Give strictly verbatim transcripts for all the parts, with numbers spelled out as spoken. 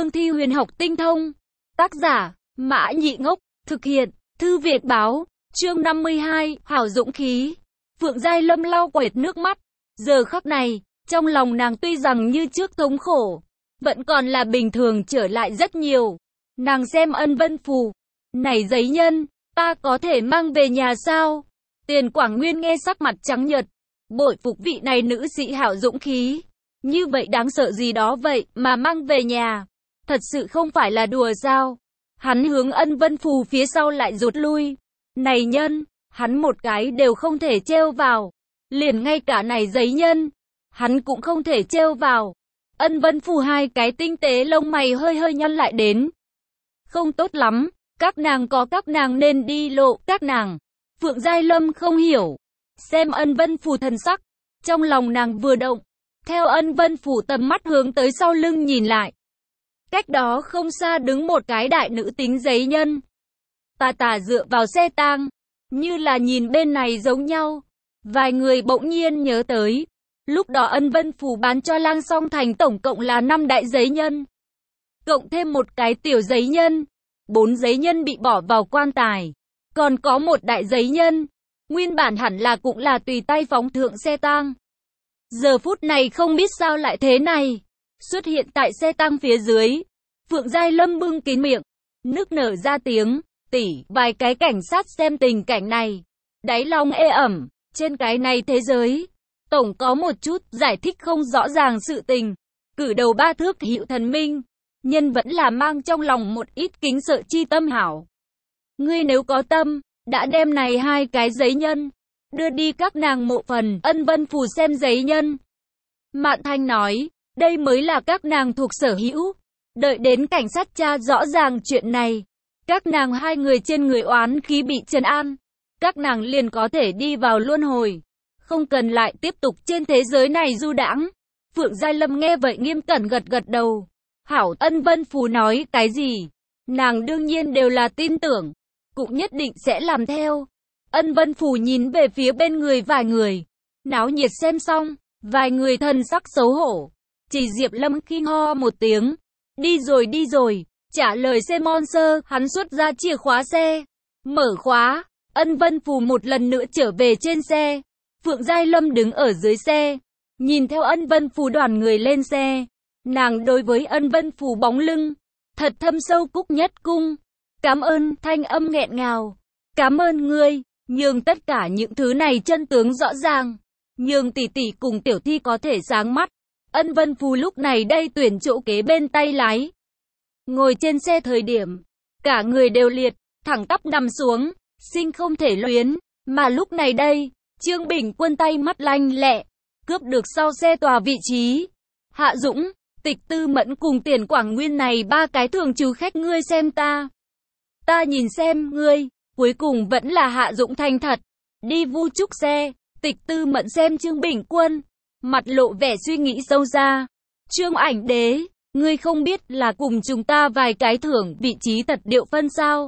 cương thi huyền học tinh thông. Tác giả, Mã Nhị Ngốc, thực hiện, Thư Việt Báo, chương năm mươi hai, hảo dũng khí. Phượng Giai Lâm lau quệt nước mắt. Giờ khắc này, trong lòng nàng tuy rằng như trước thống khổ, vẫn còn là bình thường trở lại rất nhiều. Nàng xem ân vân phù. Này giấy nhân, ta có thể mang về nhà sao? Tiền Quảng Nguyên nghe sắc mặt trắng nhợt, bội phục vị này nữ sĩ hảo dũng khí. Như vậy đáng sợ gì đó vậy mà mang về nhà? Thật sự không phải là đùa sao? Hắn hướng ân vân phù phía sau lại rụt lui. Này nhân, hắn một cái đều không thể treo vào. Liền ngay cả này giấy nhân, hắn cũng không thể treo vào. Ân vân phù hai cái tinh tế lông mày hơi hơi nhăn lại đến. Không tốt lắm, các nàng có các nàng nên đi lộ các nàng. Phượng Giai Lâm không hiểu. Xem ân vân phù thần sắc, trong lòng nàng vừa động. Theo ân vân phù tầm mắt hướng tới sau lưng nhìn lại. Cách đó không xa đứng một cái đại nữ tính giấy nhân. Tà tà dựa vào xe tang, như là nhìn bên này giống nhau. Vài người bỗng nhiên nhớ tới. Lúc đó ân vân phù bán cho Lang Song Thành tổng cộng là năm đại giấy nhân. Cộng thêm một cái tiểu giấy nhân. Bốn giấy nhân bị bỏ vào quan tài. Còn có một đại giấy nhân. Nguyên bản hẳn là cũng là tùy tay phóng thượng xe tang. Giờ phút này không biết sao lại thế này. Xuất hiện tại xe tang phía dưới. Phượng Giai Lâm bưng kín miệng. Nức nở ra tiếng. Tỷ, vài cái cảnh sát xem tình cảnh này. Đáy lòng ê ẩm. Trên cái này thế giới. Tổng có một chút giải thích không rõ ràng sự tình. Cử đầu ba thước hiệu thần minh. Nhân vẫn là mang trong lòng một ít kính sợ chi tâm hảo. Ngươi nếu có tâm, đã đem này hai cái giấy nhân. Đưa đi các nàng mộ phần. Ân vân phù xem giấy nhân. Mạn Thanh nói. Đây mới là các nàng thuộc sở hữu. Đợi đến cảnh sát tra rõ ràng chuyện này. Các nàng hai người trên người oán khí bị trấn an. Các nàng liền có thể đi vào luân hồi. Không cần lại tiếp tục trên thế giới này du đãng. Phượng Giai Lâm nghe vậy nghiêm cẩn gật gật đầu. Hảo, ân vân phù nói cái gì? Nàng đương nhiên đều là tin tưởng. Cũng nhất định sẽ làm theo. Ân vân phù nhìn về phía bên người vài người. Náo nhiệt xem xong. Vài người thần sắc xấu hổ. Chỉ Diệp Lâm khi ho một tiếng. Đi rồi đi rồi. Trả lời xe Monster, hắn xuất ra chìa khóa xe. Mở khóa. Ân vân phù một lần nữa trở về trên xe. Phượng Giai Lâm đứng ở dưới xe. Nhìn theo ân vân phù đoàn người lên xe. Nàng đối với ân vân phù bóng lưng. Thật thâm sâu cúc nhất cung. Cảm ơn, thanh âm nghẹn ngào. Cảm ơn ngươi. Nhường tất cả những thứ này chân tướng rõ ràng. Nhường tỷ tỷ cùng tiểu thi có thể sáng mắt. Ân vân phù lúc này đây tuyển chỗ kế bên tay lái. Ngồi trên xe thời điểm. Cả người đều liệt. Thẳng tắp nằm xuống. Sinh không thể luyến. Mà lúc này đây. Trương Bình Quân tay mắt lanh lẹ. Cướp được sau xe tòa vị trí. Hạ Dũng, Tịch Tư Mẫn cùng Tiền Quảng Nguyên này ba cái thường trú khách ngươi xem ta. Ta nhìn xem ngươi. Cuối cùng vẫn là Hạ Dũng thành thật. Đi vu trúc xe. Tịch Tư Mẫn xem Trương Bình Quân. Mặt lộ vẻ suy nghĩ sâu xa. Trương Ảnh Đế, ngươi không biết là cùng chúng ta vài cái thưởng vị trí thật điệu phân sao?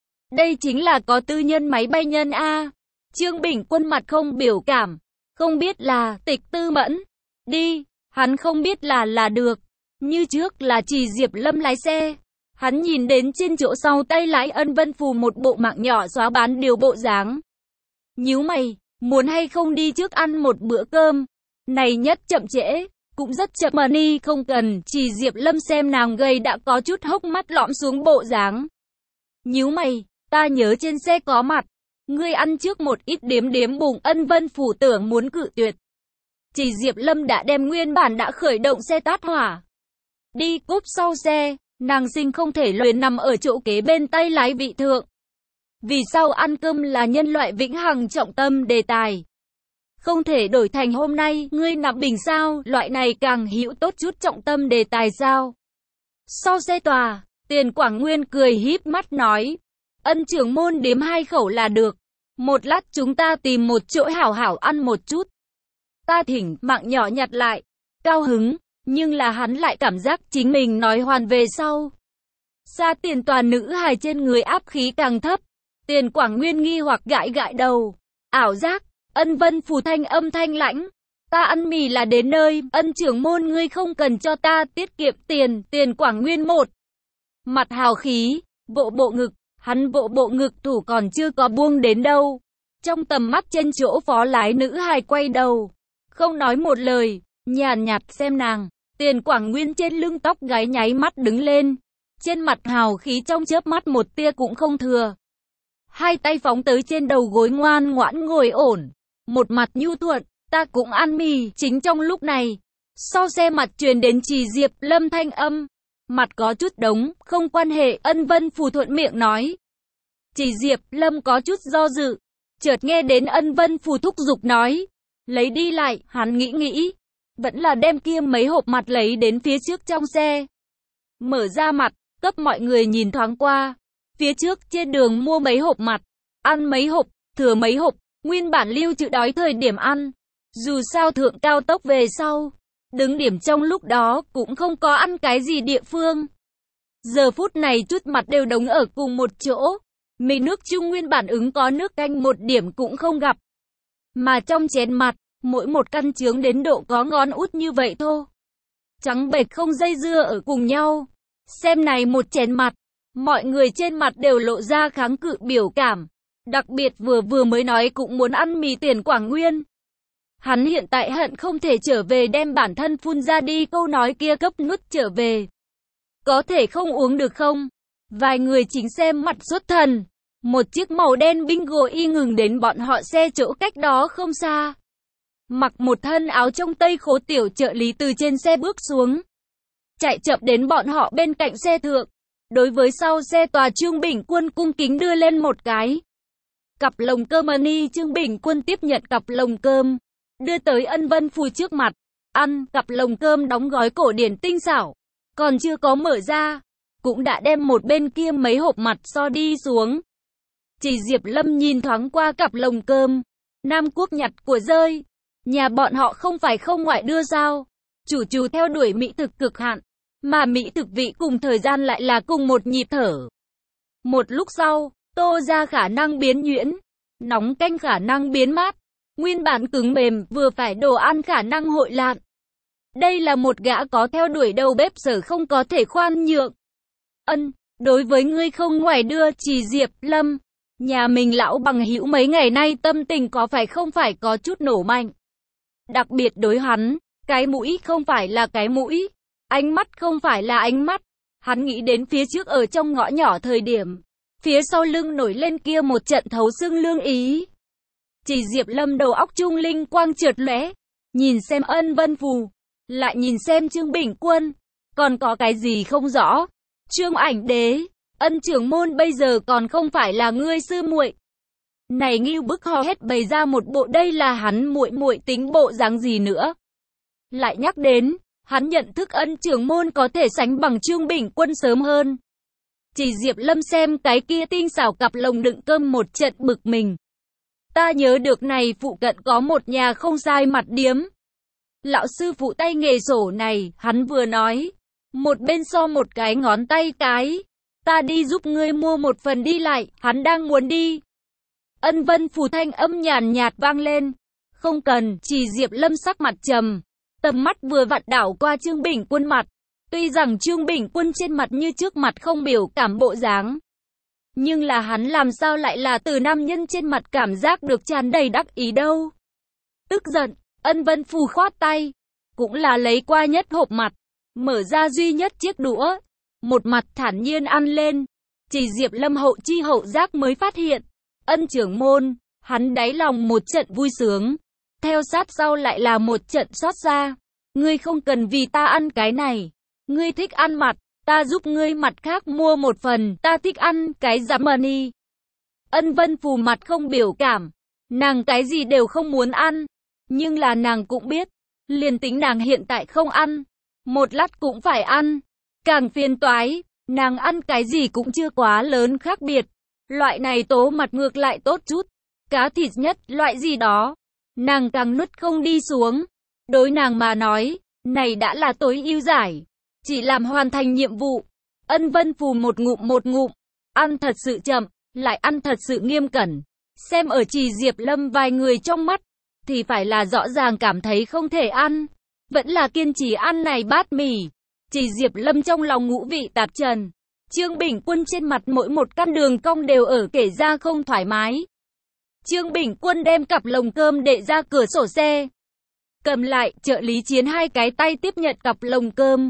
Đây chính là có tư nhân máy bay nhân A. Trương Bình Quân mặt không biểu cảm. Không biết là Tịch Tư Mẫn. Đi, hắn không biết là là được. Như trước là chỉ Diệp Lâm lái xe. Hắn nhìn đến trên chỗ sau tay lái ân vân phù một bộ mạng nhỏ xóa bán điều bộ dáng. Nhíu mày, muốn hay không đi trước ăn một bữa cơm. Này nhất chậm trễ, cũng rất chậm mà ni không cần. Chỉ Diệp Lâm xem nàng gầy đã có chút hốc mắt lõm xuống bộ dáng. Nhíu mày, ta nhớ trên xe có mặt. Ngươi ăn trước một ít điếm điếm bụng. Ân vân phủ tưởng muốn cự tuyệt. Chỉ Diệp Lâm đã đem nguyên bản đã khởi động xe tát hỏa. Đi cúp sau xe, nàng sinh không thể luyện nằm ở chỗ kế bên tay lái vị thượng. Vì sao ăn cơm là nhân loại vĩnh hằng trọng tâm đề tài. Không thể đổi thành hôm nay, ngươi nằm bình sao, loại này càng hữu tốt chút trọng tâm đề tài sao. Sau xe tòa, Tiền Quảng Nguyên cười híp mắt nói. Ân trưởng môn đếm hai khẩu là được. Một lát chúng ta tìm một chỗ hảo hảo ăn một chút. Ta thỉnh, mạng nhỏ nhặt lại. Cao hứng, nhưng là hắn lại cảm giác chính mình nói hoàn về sau. Xa tiền tòa nữ hài trên người áp khí càng thấp. Tiền Quảng Nguyên nghi hoặc gãi gãi đầu. Ảo giác, ân vân phù thanh âm thanh lãnh. Ta ta ăn mì là đến nơi, Ân trưởng môn ngươi không cần cho ta tiết kiệm tiền, tiền Quảng Nguyên một. Mặt hào khí, vỗ bộ ngực, hắn vỗ bộ ngực thủ còn chưa có buông đến đâu. Trong tầm mắt trên chỗ phó lái nữ hài quay đầu, không nói một lời, nhàn nhạt xem nàng. Tiền Quảng Nguyên trên lưng tóc gáy nháy mắt đứng lên, trên mặt hào khí trong chớp mắt một tia cũng không thừa. Hai tay phóng tới trên đầu gối ngoan ngoãn ngồi ổn, một mặt nhu thuận, ta cũng ăn mì. Chính trong lúc này, sau xe mặt truyền đến Trì Diệp Lâm thanh âm, mặt có chút đống, không quan hệ. Ân Vân Phù thuận miệng nói. Trì Diệp Lâm có chút do dự, chợt nghe đến Ân Vân Phù thúc giục nói, lấy đi lại. Hắn nghĩ nghĩ, vẫn là đem kia mấy hộp mặt lấy đến phía trước trong xe, mở ra mặt, cấp mọi người nhìn thoáng qua. Phía trước trên đường mua mấy hộp mặt, ăn mấy hộp, thừa mấy hộp, nguyên bản lưu trữ đói thời điểm ăn. Dù sao thượng cao tốc về sau, đứng điểm trong lúc đó cũng không có ăn cái gì địa phương. Giờ phút này chút mặt đều đống ở cùng một chỗ. Mì nước chung nguyên bản ứng có nước canh một điểm cũng không gặp. Mà trong chén mặt, mỗi một căn trướng đến độ có ngón út như vậy thôi. Trắng bệch không dây dưa ở cùng nhau. Xem này một chén mặt, mọi người trên mặt đều lộ ra kháng cự biểu cảm. Đặc biệt vừa vừa mới nói cũng muốn ăn mì Tiền Quảng Nguyên. Hắn hiện tại hận không thể trở về đem bản thân phun ra đi câu nói kia cấp nuốt trở về. Có thể không uống được không? Vài người chính xem mặt xuất thần. Một chiếc màu đen bingo y ngừng đến bọn họ xe chỗ cách đó không xa. Mặc một thân áo trong tây khố tiểu trợ lý từ trên xe bước xuống, chạy chậm đến bọn họ bên cạnh xe thượng. Đối với sau xe tòa Trương Bình Quân cung kính đưa lên một cái cặp lồng cơm mani. Trương Bình Quân tiếp nhận cặp lồng cơm, đưa tới Ân Vân Phù trước mặt. Ăn, cặp lồng cơm đóng gói cổ điển tinh xảo, còn chưa có mở ra, cũng đã đem một bên kia mấy hộp mặt so đi xuống. Chỉ Diệp Lâm nhìn thoáng qua cặp lồng cơm, Nam Quốc nhặt của rơi. Nhà bọn họ không phải không ngoại đưa sao? Chủ chủ theo đuổi mỹ thực cực hạn, mà mỹ thực vị cùng thời gian lại là cùng một nhịp thở. Một lúc sau, tô ra khả năng biến nhuyễn, nóng canh khả năng biến mát, nguyên bản cứng mềm vừa phải đồ ăn khả năng hội lạn. Đây là một gã có theo đuổi đầu bếp sở không có thể khoan nhượng. Ân, đối với ngươi không ngoài đưa. Chỉ Diệp Lâm, nhà mình lão bằng hữu mấy ngày nay tâm tình có phải không phải có chút nổ mạnh. Đặc biệt đối hắn, cái mũi không phải là cái mũi, ánh mắt không phải là ánh mắt. Hắn nghĩ đến phía trước ở trong ngõ nhỏ thời điểm, phía sau lưng nổi lên kia một trận thấu xương lương ý. Chỉ Diệp Lâm đầu óc trung linh quang chợt lóe, nhìn xem Ân Vân Phù, lại nhìn xem Trương Bình Quân, còn có cái gì không rõ. Trương Ảnh Đế, Ân trưởng môn bây giờ còn không phải là ngươi sư muội. Này Ngưu Bức hò hét bày ra một bộ đây là hắn muội muội tính bộ dáng gì nữa. Lại nhắc đến, hắn nhận thức Ân trưởng môn có thể sánh bằng Trương Bình Quân sớm hơn. Chỉ Diệp Lâm xem cái kia tinh xảo cặp lồng đựng cơm một trận bực mình. Ta nhớ được này phụ cận có một nhà không sai mặt điếm. Lão sư phụ tay nghề sổ này, hắn vừa nói, một bên so một cái ngón tay cái. Ta đi giúp ngươi mua một phần đi lại, hắn đang muốn đi. Ân Vân Phù thanh âm nhàn nhạt vang lên. Không cần. Chỉ Diệp Lâm sắc mặt trầm, tầm mắt vừa vặn đảo qua Trương Bình Quân mặt. Tuy rằng Trương Bình Quân trên mặt như trước mặt không biểu cảm bộ dáng, nhưng là hắn làm sao lại là từ nam nhân trên mặt cảm giác được tràn đầy đắc ý đâu. Tức giận, Ân Vân Phù khoát tay, cũng là lấy qua nhất hộp mặt, mở ra duy nhất chiếc đũa, một mặt thản nhiên ăn lên. Chỉ Diệp Lâm hậu chi hậu giác mới phát hiện, Ân trưởng môn, hắn đáy lòng một trận vui sướng, theo sát sau lại là một trận xót xa. Ngươi không cần vì ta ăn cái này, ngươi thích ăn mặt, ta giúp ngươi mặt khác mua một phần, ta thích ăn cái giám mani. Ân Vân Phù mặt không biểu cảm, nàng cái gì đều không muốn ăn, nhưng là nàng cũng biết, liền tính nàng hiện tại không ăn, một lát cũng phải ăn, càng phiền toái, nàng ăn cái gì cũng chưa quá lớn khác biệt. Loại này tố mặt ngược lại tốt chút, cá thịt nhất, loại gì đó, nàng càng nuốt không đi xuống. Đối nàng mà nói, này đã là tối ưu giải, chỉ làm hoàn thành nhiệm vụ. Ân Vân Phù một ngụm một ngụm, ăn thật sự chậm, lại ăn thật sự nghiêm cẩn. Xem ở Chỉ Diệp Lâm vài người trong mắt, thì phải là rõ ràng cảm thấy không thể ăn, vẫn là kiên trì ăn này bát mì. Chỉ Diệp Lâm trong lòng ngũ vị tạp trần. Trương Bình Quân trên mặt mỗi một căn đường cong đều ở kể ra không thoải mái. Trương Bình Quân đem cặp lồng cơm để ra cửa sổ xe. Cầm lại, trợ lý Chiến hai cái tay tiếp nhận cặp lồng cơm.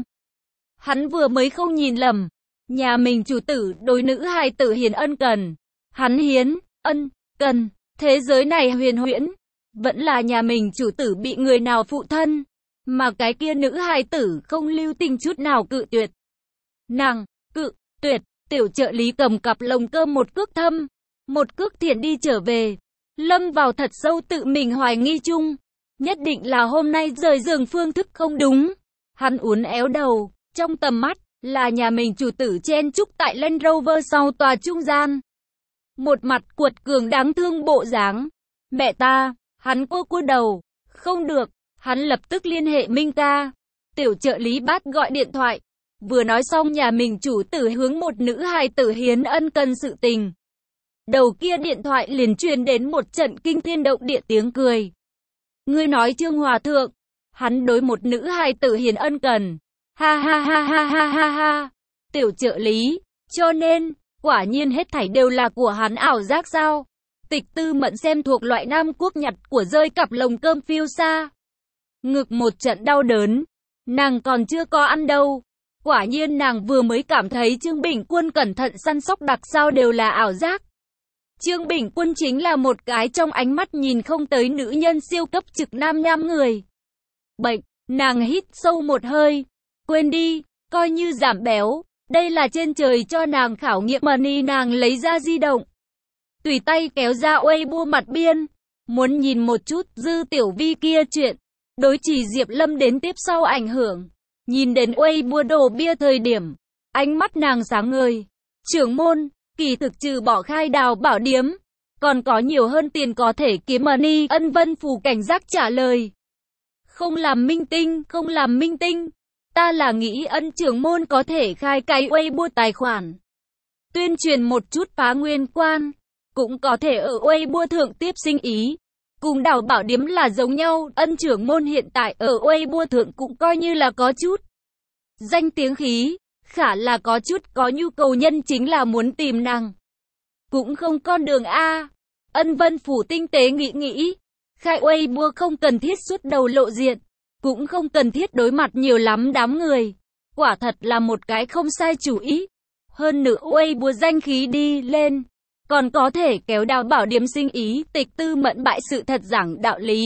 Hắn vừa mới không nhìn lầm. Nhà mình chủ tử đối nữ hài tử hiền ân cần. Hắn hiến, ân, cần. Thế giới này huyền huyễn. Vẫn là nhà mình chủ tử bị người nào phụ thân. Mà cái kia nữ hài tử không lưu tình chút nào cự tuyệt. Nàng, cự, tuyệt, tiểu trợ lý cầm cặp lồng cơm một cước thâm. Một cước thiện đi trở về. Lâm vào thật sâu tự mình hoài nghi chung. Nhất định là hôm nay rời giường phương thức không đúng. Hắn uốn éo đầu, trong tầm mắt, là nhà mình chủ tử chen chúc tại Land Rover sau tòa trung gian. Một mặt cuột cường đáng thương bộ dáng. Mẹ ta, hắn cô cua đầu. Không được, hắn lập tức liên hệ Minh ca. Tiểu trợ lý Bát gọi điện thoại. Vừa nói xong nhà mình chủ tử hướng một nữ hài tử hiến ân cần sự tình. Đầu kia điện thoại liền truyền đến một trận kinh thiên động địa tiếng cười. Ngươi nói Trương Hòa Thượng, hắn đối một nữ hài tử hiền ân cần. Ha ha ha ha ha ha ha. Tiểu trợ lý, cho nên, quả nhiên hết thảy đều là của hắn ảo giác sao? Tịch Tư Mẫn xem thuộc loại Nam Quốc nhặt của rơi cặp lồng cơm phiêu xa. Ngực một trận đau đớn, nàng còn chưa có ăn đâu. Quả nhiên nàng vừa mới cảm thấy Trương Bình Quân cẩn thận săn sóc đặc sao đều là ảo giác. Trương Bình Quân chính là một cái trong ánh mắt nhìn không tới nữ nhân siêu cấp trực nam nham người. Bệnh, nàng hít sâu một hơi. Quên đi, coi như giảm béo. Đây là trên trời cho nàng khảo nghiệm money. Nàng lấy ra di động. Tùy tay kéo ra Weibo mặt biên. Muốn nhìn một chút Dư Tiểu Vi kia chuyện. Đối Chỉ Diệp Lâm đến tiếp sau ảnh hưởng. Nhìn đến Weibo đổ bia thời điểm. Ánh mắt nàng sáng ngời. Trưởng môn. Kỳ thực trừ bỏ khai đào bảo điếm, còn có nhiều hơn tiền có thể kiếm money. Ân Vân Phù cảnh giác trả lời. Không làm minh tinh, không làm minh tinh. Ta là nghĩ Ân trưởng môn có thể khai cái Weibo tài khoản. Tuyên truyền một chút phá nguyên quan. Cũng có thể ở Weibo thượng tiếp sinh ý. Cùng đào bảo điếm là giống nhau. Ân trưởng môn hiện tại ở Weibo thượng cũng coi như là có chút danh tiếng khí. Khả là có chút có nhu cầu nhân chính là muốn tìm nàng. Cũng không con đường A. Ân Vân Phủ tinh tế nghĩ nghĩ. Khai Weibo không cần thiết suốt đầu lộ diện. Cũng không cần thiết đối mặt nhiều lắm đám người. Quả thật là một cái không sai chủ ý. Hơn nữa Weibo danh khí đi lên. Còn có thể kéo đào bảo điếm sinh ý. Tịch Tư Mẫn bại sự thật giảng đạo lý.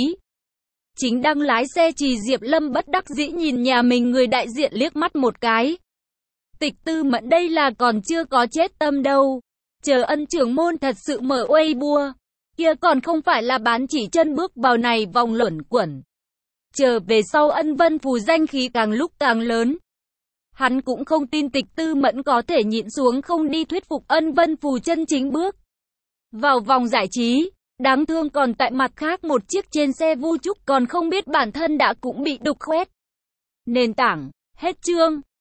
Chính đang lái xe Chỉ Diệp Lâm bất đắc dĩ nhìn nhà mình người đại diện liếc mắt một cái. Tịch Tư Mẫn đây là còn chưa có chết tâm đâu. Chờ Ân trưởng môn thật sự mở Weibo, kia còn không phải là bán chỉ chân bước vào này vòng luẩn quẩn. Chờ về sau Ân Vân Phù danh khí càng lúc càng lớn. Hắn cũng không tin Tịch Tư Mẫn có thể nhịn xuống không đi thuyết phục Ân Vân Phù chân chính bước vào vòng giải trí. Đáng thương còn tại mặt khác một chiếc trên xe Vu Trúc còn không biết bản thân đã cũng bị đục khoét. Nền tảng, hết chương.